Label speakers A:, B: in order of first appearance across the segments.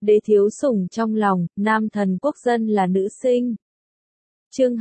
A: đế thiếu sủng trong lòng, nam thần quốc dân là nữ sinh. Chương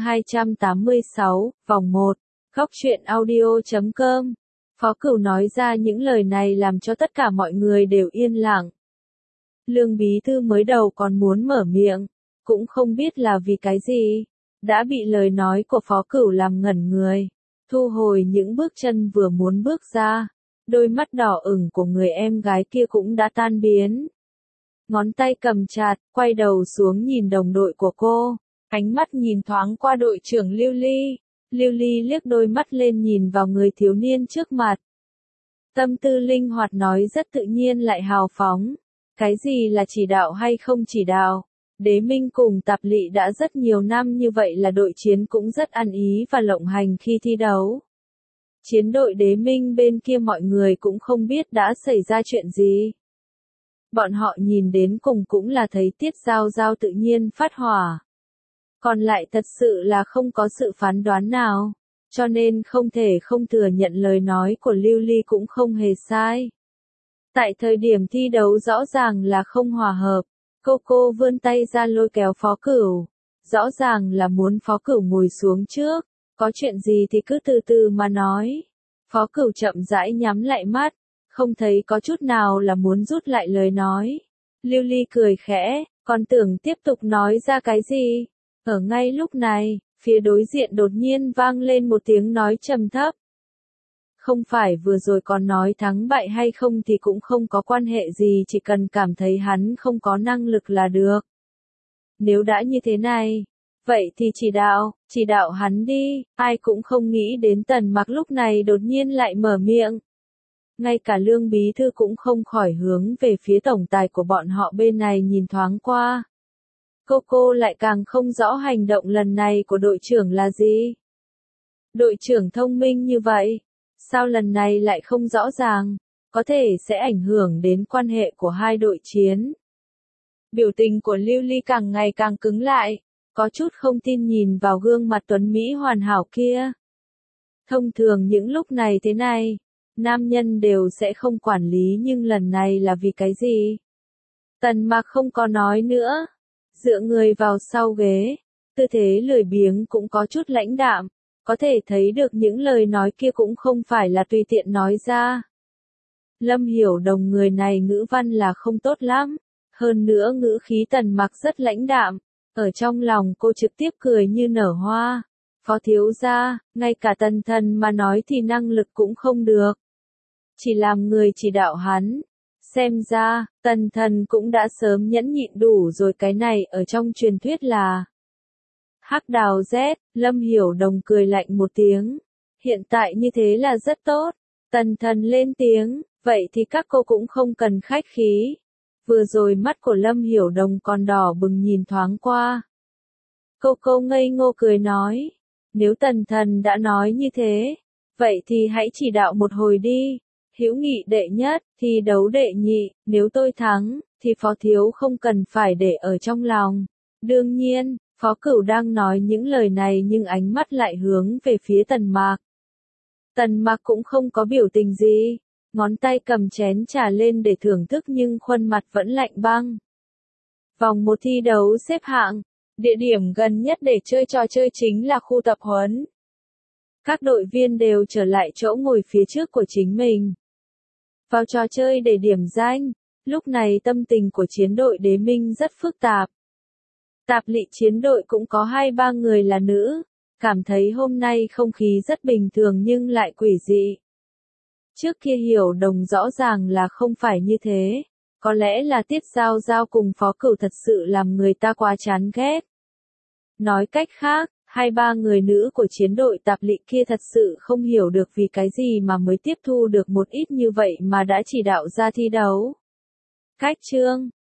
A: 286, vòng 1, góc truyện audio.com. Phó Cửu nói ra những lời này làm cho tất cả mọi người đều yên lặng. Lương bí thư mới đầu còn muốn mở miệng, cũng không biết là vì cái gì, đã bị lời nói của Phó Cửu làm ngẩn người, thu hồi những bước chân vừa muốn bước ra, đôi mắt đỏ ửng của người em gái kia cũng đã tan biến. Ngón tay cầm chặt, quay đầu xuống nhìn đồng đội của cô, ánh mắt nhìn thoáng qua đội trưởng Lưu Ly. Lưu Ly liếc đôi mắt lên nhìn vào người thiếu niên trước mặt. Tâm tư linh hoạt nói rất tự nhiên lại hào phóng. Cái gì là chỉ đạo hay không chỉ đạo? Đế Minh cùng Tạp Lị đã rất nhiều năm như vậy là đội chiến cũng rất ăn ý và lộng hành khi thi đấu. Chiến đội Đế Minh bên kia mọi người cũng không biết đã xảy ra chuyện gì. Bọn họ nhìn đến cùng cũng là thấy Tiết Giao Giao tự nhiên phát hỏa. Còn lại thật sự là không có sự phán đoán nào, cho nên không thể không thừa nhận lời nói của Lưu Ly cũng không hề sai. Tại thời điểm thi đấu rõ ràng là không hòa hợp, cô vươn tay ra lôi kéo Phó Cửu, rõ ràng là muốn Phó Cửu ngồi xuống trước, có chuyện gì thì cứ từ từ mà nói. Phó Cửu chậm rãi nhắm lại mắt, không thấy có chút nào là muốn rút lại lời nói. Lưu Ly cười khẽ, còn tưởng tiếp tục nói ra cái gì. Ở ngay lúc này, phía đối diện đột nhiên vang lên một tiếng nói trầm thấp. Không phải vừa rồi còn nói thắng bại hay không thì cũng không có quan hệ gì, chỉ cần cảm thấy hắn không có năng lực là được. Nếu đã như thế này, vậy thì chỉ đạo hắn đi. Ai cũng không nghĩ đến Tần Mặc lúc này đột nhiên lại mở miệng. Ngay cả Lương bí thư cũng không khỏi hướng về phía tổng tài của bọn họ bên này nhìn thoáng qua. Cô lại càng không rõ hành động lần này của đội trưởng là gì. Đội trưởng thông minh như vậy, sao lần này lại không rõ ràng, có thể sẽ ảnh hưởng đến quan hệ của hai đội chiến. Biểu tình của Lưu Ly càng ngày càng cứng lại, có chút không tin nhìn vào gương mặt tuấn Mỹ hoàn hảo kia. Thông thường những lúc này thế này, nam nhân đều sẽ không quản lý, nhưng lần này là vì cái gì? Tần Mặc không có nói nữa. Dựa người vào sau ghế, tư thế lười biếng cũng có chút lãnh đạm, có thể thấy được những lời nói kia cũng không phải là tùy tiện nói ra. Lâm Hiểu Đồng người này ngữ văn là không tốt lắm, hơn nữa ngữ khí Tần Mặc rất lãnh đạm, ở trong lòng cô trực tiếp cười như nở hoa. Phó thiếu gia, ngay cả Tần Thần mà nói thì năng lực cũng không được. Chỉ làm người chỉ đạo hắn. Xem ra, Tần Thần cũng đã sớm nhẫn nhịn đủ rồi, cái này ở trong truyền thuyết là Hắc Đào Z. Lâm Hiểu Đồng cười lạnh một tiếng. Hiện tại như thế là rất tốt. Tần Thần lên tiếng, vậy thì các cô cũng không cần khách khí. Vừa rồi mắt của Lâm Hiểu Đồng còn đỏ bừng nhìn thoáng qua. Cô ngây ngô cười nói, nếu Tần Thần đã nói như thế, vậy thì hãy chỉ đạo một hồi đi. Hữu nghị đệ nhất, thi đấu đệ nhị, nếu tôi thắng, thì Phó thiếu không cần phải để ở trong lòng. Đương nhiên, Phó Cửu đang nói những lời này nhưng ánh mắt lại hướng về phía Tần Mặc. Tần Mặc cũng không có biểu tình gì, ngón tay cầm chén trà lên để thưởng thức nhưng khuôn mặt vẫn lạnh băng. Vòng 1 thi đấu xếp hạng, địa điểm gần nhất để chơi trò chơi chính là khu tập huấn. Các đội viên đều trở lại chỗ ngồi phía trước của chính mình. Vào trò chơi để điểm danh, lúc này tâm tình của chiến đội Đế Minh rất phức tạp. Tạp Lị chiến đội cũng có 2-3 người là nữ, cảm thấy hôm nay không khí rất bình thường nhưng lại quỷ dị. Trước kia Hiểu Đồng rõ ràng là không phải như thế, có lẽ là Tiết Giao Giao cùng Phó Cửu thật sự làm người ta quá chán ghét. Nói cách khác, 2-3 người nữ của chiến đội Tạp Lị kia thật sự không hiểu được vì cái gì mà mới tiếp thu được một ít như vậy mà đã chỉ đạo ra thi đấu. Cách chương